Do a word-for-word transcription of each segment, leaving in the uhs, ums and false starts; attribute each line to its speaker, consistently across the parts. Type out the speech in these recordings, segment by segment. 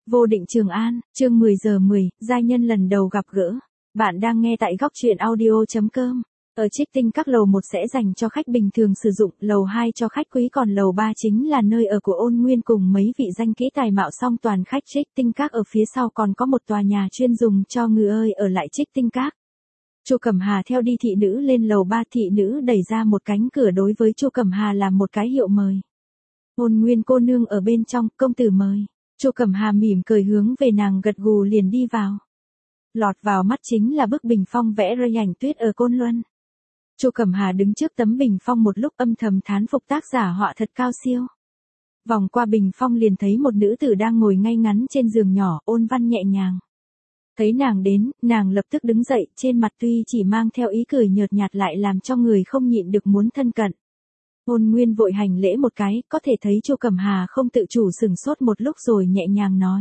Speaker 1: Vô Định Trường An, chương mười giờ mười, giai nhân lần đầu gặp gỡ. Bạn đang nghe tại góc truyện audio chấm com. Ở Trích Tinh các lầu một sẽ dành cho khách bình thường sử dụng, lầu hai cho khách quý, còn lầu ba chính là nơi ở của Ôn Nguyên cùng mấy vị danh kỹ tài mạo song toàn khách Trích Tinh các. Ở phía sau còn có một tòa nhà chuyên dùng cho người ơi ở lại Trích Tinh các. Chu Cẩm Hà theo đi thị nữ lên lầu ba, thị nữ đẩy ra một cánh cửa đối với Chu Cẩm Hà làm một cái hiệu mời. Ôn Nguyên cô nương ở bên trong, công tử mời. Chu Cẩm Hà mỉm cười hướng về nàng gật gù liền đi vào. Lọt vào mắt chính là bức bình phong vẽ rơi ảnh tuyết ở Côn Luân. Chu Cẩm Hà đứng trước tấm bình phong một lúc âm thầm thán phục tác giả họa thật cao siêu. Vòng qua bình phong liền thấy một nữ tử đang ngồi ngay ngắn trên giường nhỏ, ôn văn nhẹ nhàng. Thấy nàng đến, nàng lập tức đứng dậy, trên mặt tuy chỉ mang theo ý cười nhợt nhạt lại làm cho người không nhịn được muốn thân cận. Ôn Nguyên vội hành lễ một cái, có thể thấy Chu Cẩm Hà không tự chủ sửng sốt một lúc rồi nhẹ nhàng nói.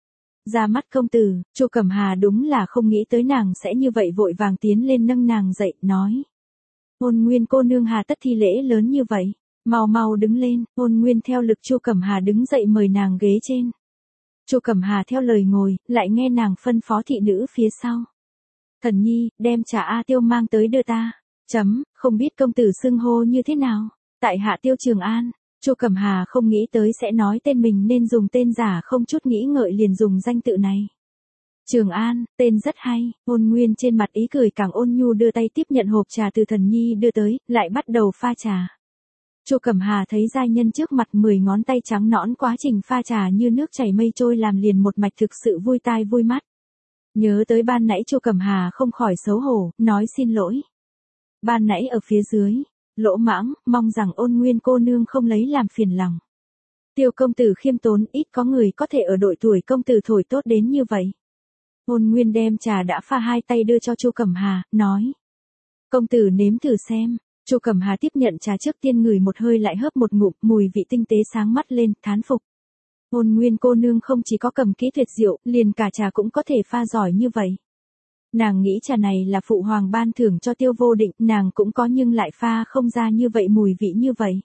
Speaker 1: Ra mắt công tử. Chu Cẩm Hà đúng là không nghĩ tới nàng sẽ như vậy, vội vàng tiến lên nâng nàng dậy, nói. Ôn Nguyên cô nương hà tất thi lễ lớn như vậy, mau mau đứng lên. Ôn Nguyên theo lực Chu Cẩm Hà đứng dậy mời nàng ghế trên. Chu Cẩm Hà theo lời ngồi, lại nghe nàng phân phó thị nữ phía sau. Thần nhi, đem trà A Tiêu mang tới đưa ta. Chấm, không biết công tử xưng hô như thế nào. Tại hạ Tiêu Trường An. Chu Cẩm Hà không nghĩ tới sẽ nói tên mình nên dùng tên giả, không chút nghĩ ngợi liền dùng danh tự này. Trường An, tên rất hay. Ôn Nguyên trên mặt ý cười càng ôn nhu đưa tay tiếp nhận hộp trà từ thần nhi đưa tới, lại bắt đầu pha trà. Chu Cẩm Hà thấy giai nhân trước mặt mười ngón tay trắng nõn, quá trình pha trà như nước chảy mây trôi làm liền một mạch, thực sự vui tai vui mắt. Nhớ tới ban nãy Chu Cẩm Hà không khỏi xấu hổ, nói xin lỗi. Ban nãy ở phía dưới, lỗ mãng, mong rằng Ôn Nguyên cô nương không lấy làm phiền lòng. Tiêu công tử khiêm tốn, ít có người có thể ở độ tuổi công tử thổi tốt đến như vậy. Ôn Nguyên đem trà đã pha hai tay đưa cho Chu Cẩm Hà, nói. Công tử nếm thử xem. Chu Cẩm Hà tiếp nhận trà trước tiên ngửi một hơi lại hớp một ngụm, mùi vị tinh tế sáng mắt lên, thán phục. Ôn Nguyên cô nương không chỉ có cầm kỹ tuyệt diệu, liền cả trà cũng có thể pha giỏi như vậy. Nàng nghĩ trà này là phụ hoàng ban thưởng cho Tiêu Vô Định, nàng cũng có nhưng lại pha không ra như vậy, mùi vị như vậy.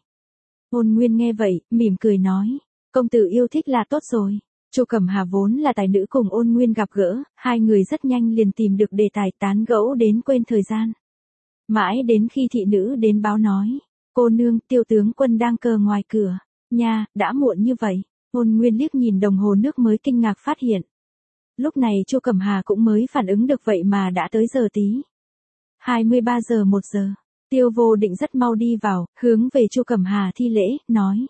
Speaker 1: Ôn Nguyên nghe vậy, mỉm cười nói, công tử yêu thích là tốt rồi. Chu Cẩm Hà vốn là tài nữ, cùng Ôn Nguyên gặp gỡ, hai người rất nhanh liền tìm được đề tài tán gẫu đến quên thời gian. Mãi đến khi thị nữ đến báo nói, cô nương, Tiêu tướng quân đang cờ ngoài cửa. Nha, đã muộn như vậy. Ôn Nguyên liếc nhìn đồng hồ nước mới kinh ngạc phát hiện. Lúc này Chu Cẩm Hà cũng mới phản ứng được, vậy mà đã tới giờ tí. hai mươi ba giờ một giờ. Tiêu Vô Định rất mau đi vào, hướng về Chu Cẩm Hà thi lễ, nói.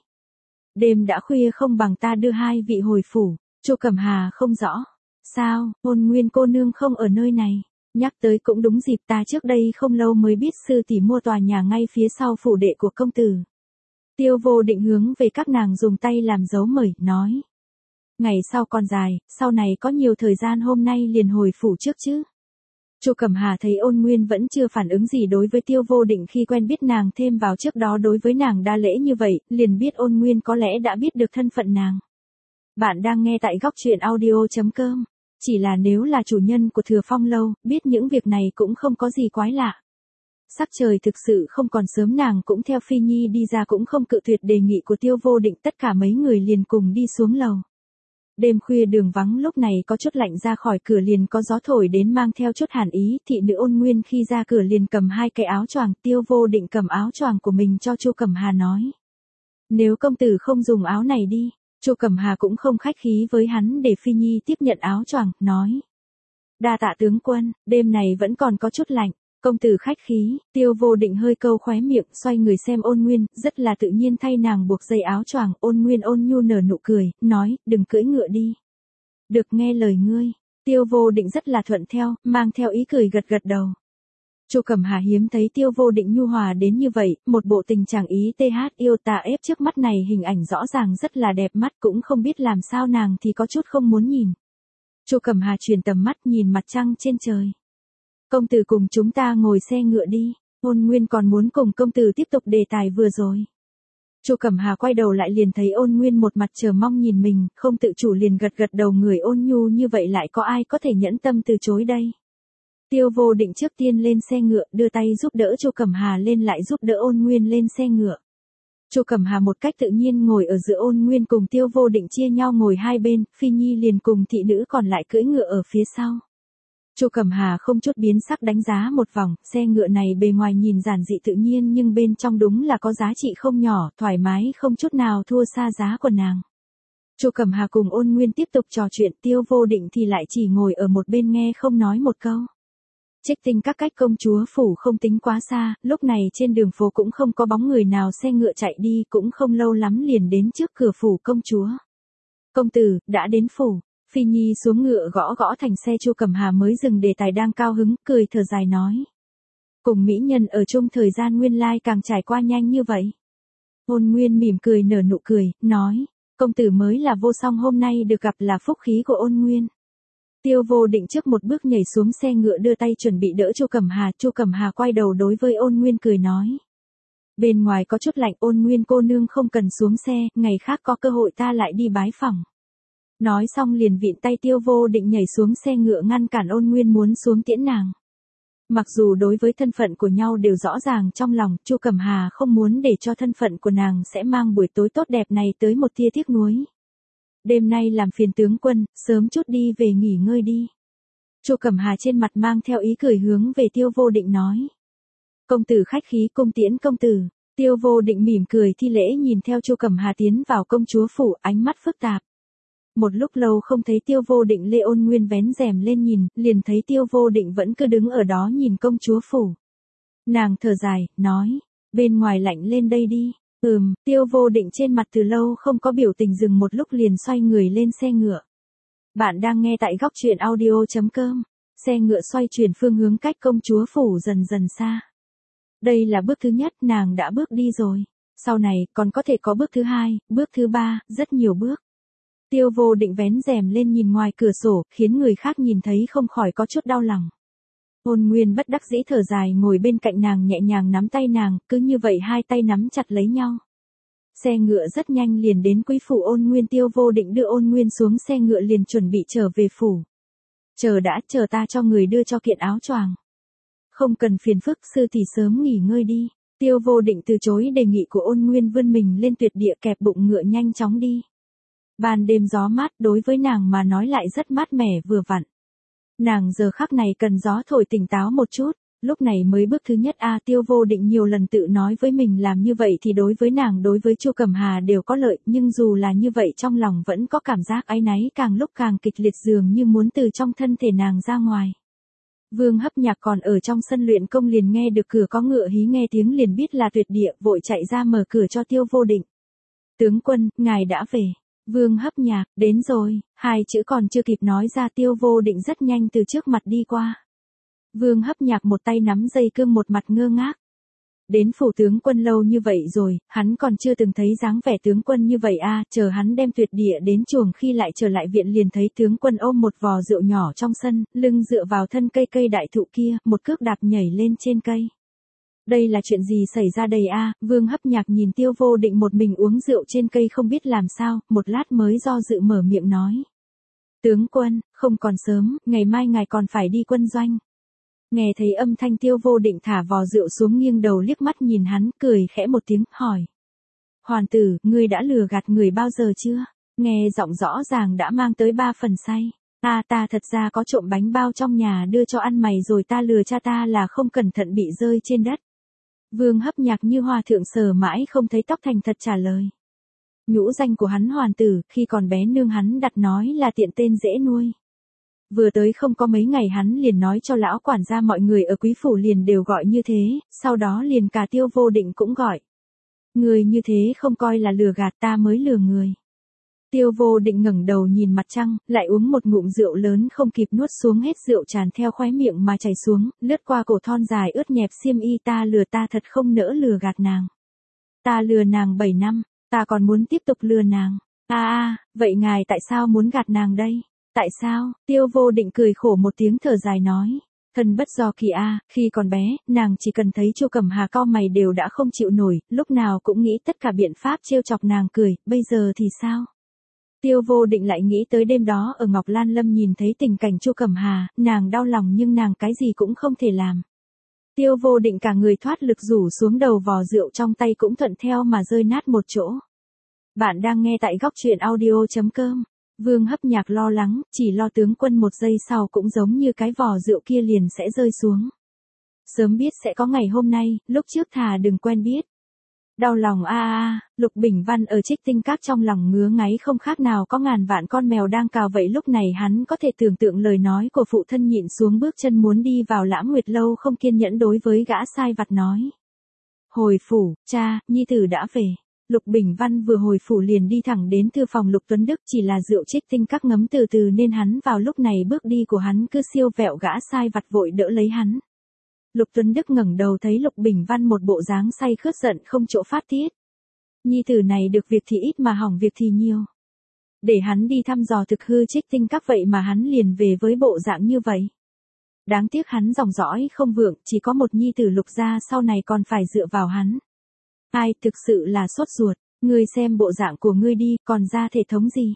Speaker 1: Đêm đã khuya không bằng ta đưa hai vị hồi phủ. Chu Cẩm Hà không rõ. Sao, Ôn Nguyên cô nương không ở nơi này? Nhắc tới cũng đúng dịp, ta trước đây không lâu mới biết sư tỷ mua tòa nhà ngay phía sau phủ đệ của công tử. Tiêu Vô Định hướng về các nàng dùng tay làm dấu mời, nói. Ngày sau còn dài, sau này có nhiều thời gian, hôm nay liền hồi phủ trước chứ. Chu Cẩm Hà thấy Ôn Nguyên vẫn chưa phản ứng gì đối với Tiêu Vô Định khi quen biết nàng, thêm vào trước đó đối với nàng đa lễ như vậy, liền biết Ôn Nguyên có lẽ đã biết được thân phận nàng. Bạn đang nghe tại góc truyện audio chấm com. Chỉ là nếu là chủ nhân của Thừa Phong lâu, biết những việc này cũng không có gì quái lạ. Sắc trời thực sự không còn sớm, nàng cũng theo Phi Nhi đi ra, cũng không cự tuyệt đề nghị của Tiêu Vô Định, tất cả mấy người liền cùng đi xuống lầu. Đêm khuya đường vắng, lúc này có chút lạnh, ra khỏi cửa liền có gió thổi đến mang theo chút hàn ý, thị nữ Ôn Nguyên khi ra cửa liền cầm hai cái áo choàng, Tiêu Vô Định cầm áo choàng của mình cho Chu Cẩm Hà nói. Nếu công tử không dùng áo này đi. Chu Cẩm Hà cũng không khách khí với hắn, để Phi Nhi tiếp nhận áo choàng, nói. Đa tạ tướng quân, đêm này vẫn còn có chút lạnh, công tử khách khí. Tiêu Vô Định hơi câu khóe miệng, xoay người xem Ôn Nguyên, rất là tự nhiên thay nàng buộc dây áo choàng. Ôn Nguyên ôn nhu nở nụ cười, nói, đừng cưỡi ngựa đi. Được, nghe lời ngươi. Tiêu Vô Định rất là thuận theo, mang theo ý cười gật gật đầu. Chu Cẩm Hà hiếm thấy Tiêu Vô Định nhu hòa đến như vậy, một bộ tình chẳng ý th yêu tà ép trước mắt này, hình ảnh rõ ràng rất là đẹp mắt, cũng không biết làm sao nàng thì có chút không muốn nhìn. Chu Cẩm Hà chuyển tầm mắt nhìn mặt trăng trên trời. Công tử cùng chúng ta ngồi xe ngựa đi. Ôn Nguyên còn muốn cùng công tử tiếp tục đề tài vừa rồi. Chu Cẩm Hà quay đầu lại liền thấy Ôn Nguyên một mặt chờ mong nhìn mình, không tự chủ liền gật gật đầu, người ôn nhu như vậy lại có ai có thể nhẫn tâm từ chối đây. Tiêu Vô Định trước tiên lên xe ngựa, đưa tay giúp đỡ Chu Cẩm Hà lên, lại giúp đỡ Ôn Nguyên lên xe ngựa. Chu Cẩm Hà một cách tự nhiên ngồi ở giữa Ôn Nguyên cùng Tiêu Vô Định chia nhau ngồi hai bên, Phi Nhi liền cùng thị nữ còn lại cưỡi ngựa ở phía sau. Chu Cẩm Hà không chút biến sắc đánh giá một vòng, xe ngựa này bề ngoài nhìn giản dị tự nhiên nhưng bên trong đúng là có giá trị không nhỏ, thoải mái không chút nào thua xa giá của nàng. Chu Cẩm Hà cùng Ôn Nguyên tiếp tục trò chuyện, Tiêu Vô Định thì lại chỉ ngồi ở một bên nghe không nói một câu. Trích Tinh các cách công chúa phủ không tính quá xa, lúc này trên đường phố cũng không có bóng người nào xe ngựa chạy đi, cũng không lâu lắm liền đến trước cửa phủ công chúa. Công tử, đã đến phủ. Phi Nhi xuống ngựa gõ gõ thành xe. Chu Cẩm Hà mới dừng đề tài đang cao hứng, cười thở dài nói. Cùng mỹ nhân ở chung thời gian nguyên lai càng trải qua nhanh như vậy. Ôn Nguyên mỉm cười nở nụ cười, nói, công tử mới là vô song, hôm nay được gặp là phúc khí của Ôn Nguyên. Tiêu Vô Định trước một bước nhảy xuống xe ngựa đưa tay chuẩn bị đỡ Chu Cẩm Hà, Chu Cẩm Hà quay đầu đối với Ôn Nguyên cười nói. Bên ngoài có chút lạnh, Ôn Nguyên cô nương không cần xuống xe, ngày khác có cơ hội ta lại đi bái phỏng. Nói xong liền vịn tay Tiêu Vô Định nhảy xuống xe ngựa ngăn cản Ôn Nguyên muốn xuống tiễn nàng. Mặc dù đối với thân phận của nhau đều rõ ràng trong lòng, Chu Cẩm Hà không muốn để cho thân phận của nàng sẽ mang buổi tối tốt đẹp này tới một tia tiếc nuối. Đêm nay làm phiền tướng quân, sớm chút đi về nghỉ ngơi đi. Chu Cẩm Hà trên mặt mang theo ý cười hướng về Tiêu Vô Định nói. Công tử khách khí, cung tiễn công tử. Tiêu Vô Định mỉm cười thi lễ nhìn theo Chu Cẩm Hà tiến vào công chúa phủ, ánh mắt phức tạp. Một lúc lâu không thấy Tiêu Vô Định, Lê Ôn Nguyên vén rèm lên nhìn, liền thấy Tiêu Vô Định vẫn cứ đứng ở đó nhìn công chúa phủ. Nàng thở dài, nói, bên ngoài lạnh lên đây đi. Ừm, Tiêu Vô Định trên mặt từ lâu không có biểu tình dừng một lúc liền xoay người lên xe ngựa. Bạn đang nghe tại góc truyện audio chấm com. Xe ngựa xoay chuyển phương hướng cách công chúa phủ dần dần xa. Đây là bước thứ nhất, nàng đã bước đi rồi. Sau này còn có thể có bước thứ hai, bước thứ ba, rất nhiều bước. Tiêu Vô Định vén rèm lên nhìn ngoài cửa sổ, khiến người khác nhìn thấy không khỏi có chút đau lòng. Ôn Nguyên bất đắc dĩ thở dài ngồi bên cạnh nàng nhẹ nhàng nắm tay nàng, cứ như vậy hai tay nắm chặt lấy nhau. Xe ngựa rất nhanh liền đến quý phủ Ôn Nguyên. Tiêu Vô Định đưa Ôn Nguyên xuống xe ngựa liền chuẩn bị trở về phủ. Chờ đã, chờ ta cho người đưa cho kiện áo choàng. Không cần phiền phức, sư thì sớm nghỉ ngơi đi. Tiêu Vô Định từ chối đề nghị của Ôn Nguyên, vươn mình lên tuyệt địa kẹp bụng ngựa nhanh chóng đi. Ban đêm gió mát đối với nàng mà nói lại rất mát mẻ vừa vặn. Nàng giờ khắc này cần gió thổi tỉnh táo một chút, lúc này mới bước thứ nhất a. À, Tiêu Vô Định nhiều lần tự nói với mình làm như vậy thì đối với nàng đối với Chu Cẩm Hà đều có lợi, nhưng dù là như vậy trong lòng vẫn có cảm giác áy náy càng lúc càng kịch liệt, dường như muốn từ trong thân thể nàng ra ngoài. Vương Hấp Nhạc còn ở trong sân luyện công liền nghe được cửa có ngựa hí, nghe tiếng liền biết là tuyệt địa, vội chạy ra mở cửa cho Tiêu Vô Định. Tướng quân, ngài đã về. Vương Hấp Nhạc, đến rồi, hai chữ còn chưa kịp nói ra Tiêu Vô Định rất nhanh từ trước mặt đi qua. Vương Hấp Nhạc một tay nắm dây cương một mặt ngơ ngác. Đến phủ tướng quân lâu như vậy rồi, hắn còn chưa từng thấy dáng vẻ tướng quân như vậy a. À, chờ hắn đem tuyệt địa đến chuồng khi lại trở lại viện liền thấy tướng quân ôm một vò rượu nhỏ trong sân, lưng dựa vào thân cây cây đại thụ kia, một cước đạp nhảy lên trên cây. Đây là chuyện gì xảy ra đây a? À, Vương Hấp Nhạc nhìn Tiêu Vô Định một mình uống rượu trên cây không biết làm sao, một lát mới do dự mở miệng nói. Tướng quân, không còn sớm, ngày mai ngài còn phải đi quân doanh. Nghe thấy âm thanh Tiêu Vô Định thả vò rượu xuống nghiêng đầu liếc mắt nhìn hắn, cười khẽ một tiếng, hỏi. Hoàn tử, ngươi đã lừa gạt người bao giờ chưa? Nghe giọng rõ ràng đã mang tới ba phần say. Ta ta thật ra có trộm bánh bao trong nhà đưa cho ăn mày rồi ta lừa cha ta là không cẩn thận bị rơi trên đất. Vương Hấp Nhạc như hòa thượng sờ mãi không thấy tóc thành thật trả lời. Nhũ danh của hắn Hoàn tử, khi còn bé nương hắn đặt nói là tiện tên dễ nuôi. Vừa tới không có mấy ngày hắn liền nói cho lão quản gia mọi người ở quý phủ liền đều gọi như thế, sau đó liền cả Tiêu Vô Định cũng gọi. Người như thế không coi là lừa gạt, ta mới lừa người. Tiêu Vô Định ngẩng đầu nhìn mặt trăng, lại uống một ngụm rượu lớn không kịp nuốt xuống hết, rượu tràn theo khóe miệng mà chảy xuống, lướt qua cổ thon dài ướt nhẹp xiêm y. Ta lừa, ta thật không nỡ lừa gạt nàng. Ta lừa nàng bảy năm, ta còn muốn tiếp tục lừa nàng. A a, vậy ngài tại sao muốn gạt nàng đây? Tại sao? Tiêu Vô Định cười khổ một tiếng thở dài nói. Thân bất do kỳ a, à, khi còn bé, nàng chỉ cần thấy Chu Cẩm Hà cau mày đều đã không chịu nổi, lúc nào cũng nghĩ tất cả biện pháp trêu chọc nàng cười, bây giờ thì sao? Tiêu Vô Định lại nghĩ tới đêm đó ở Ngọc Lan Lâm nhìn thấy tình cảnh Chu Cẩm Hà, nàng đau lòng nhưng nàng cái gì cũng không thể làm. Tiêu Vô Định cả người thoát lực rủ xuống đầu, vò rượu trong tay cũng thuận theo mà rơi nát một chỗ. Bạn đang nghe tại góc truyện audio.com. Vương Hấp Nhạc lo lắng, chỉ lo tướng quân một giây sau cũng giống như cái vò rượu kia liền sẽ rơi xuống. Sớm biết sẽ có ngày hôm nay, lúc trước thà đừng quen biết. Đau lòng a a, Lục Bình Văn ở Trích Tinh Các trong lòng ngứa ngáy không khác nào có ngàn vạn con mèo đang cào vậy. Lúc này hắn có thể tưởng tượng lời nói của phụ thân, nhịn xuống bước chân muốn đi vào Lãm Nguyệt Lâu, không kiên nhẫn đối với gã sai vặt nói. Hồi phủ, cha, nhi tử đã về. Lục Bình Văn vừa hồi phủ liền đi thẳng đến thư phòng Lục Tuấn Đức, chỉ là rượu Trích Tinh Các ngấm từ từ nên hắn vào lúc này bước đi của hắn cứ siêu vẹo, gã sai vặt vội đỡ lấy hắn. Lục Tuấn Đức ngẩng đầu thấy Lục Bình Văn một bộ dáng say khướt giận không chỗ phát tiết. Nhi tử này được việc thì ít mà hỏng việc thì nhiều. Để hắn đi thăm dò thực hư Trích Tinh Các vậy mà hắn liền về với bộ dạng như vậy. Đáng tiếc hắn dòng dõi không vượng, chỉ có một nhi tử Lục gia, sau này còn phải dựa vào hắn. Ai, thực sự là sốt ruột, ngươi xem bộ dạng của ngươi đi, còn ra thể thống gì?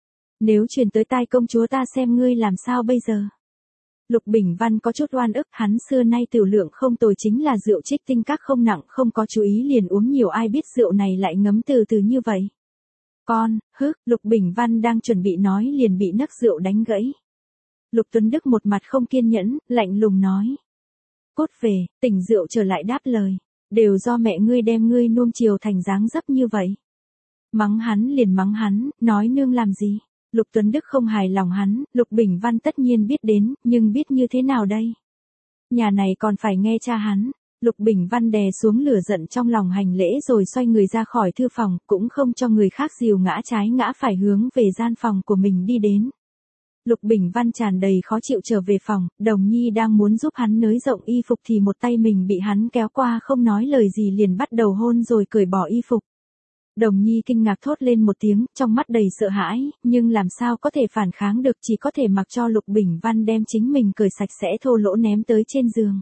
Speaker 1: Nếu truyền tới tai công chúa ta xem ngươi làm sao bây giờ? Lục Bình Văn có chút oan ức, hắn xưa nay tiểu lượng không tồi, chính là rượu Trích Tinh Các không nặng, không có chú ý liền uống nhiều, ai biết rượu này lại ngấm từ từ như vậy. Con, hức, Lục Bình Văn đang chuẩn bị nói liền bị nấc rượu đánh gãy. Lục Tuấn Đức một mặt không kiên nhẫn, lạnh lùng nói. Cút về, tỉnh rượu trở lại đáp lời. Đều do mẹ ngươi đem ngươi nuông chiều thành dáng dấp như vậy. Mắng hắn liền mắng hắn, nói nương làm gì? Lục Tuấn Đức không hài lòng hắn, Lục Bình Văn tất nhiên biết đến, nhưng biết như thế nào đây? Nhà này còn phải nghe cha hắn. Lục Bình Văn đè xuống lửa giận trong lòng hành lễ rồi xoay người ra khỏi thư phòng, cũng không cho người khác dìu ngã trái ngã phải hướng về gian phòng của mình đi đến. Lục Bình Văn tràn đầy khó chịu trở về phòng, Đồng Nhi đang muốn giúp hắn nới rộng y phục thì một tay mình bị hắn kéo qua, không nói lời gì liền bắt đầu hôn rồi cởi bỏ y phục. Đồng Nhi kinh ngạc thốt lên một tiếng, trong mắt đầy sợ hãi, nhưng làm sao có thể phản kháng được, chỉ có thể mặc cho Lục Bình Văn đem chính mình cởi sạch sẽ thô lỗ ném tới trên giường.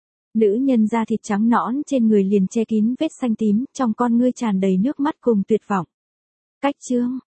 Speaker 1: Nữ nhân da thịt trắng nõn trên người liền che kín vết xanh tím, trong con ngươi tràn đầy nước mắt cùng tuyệt vọng. Cách chương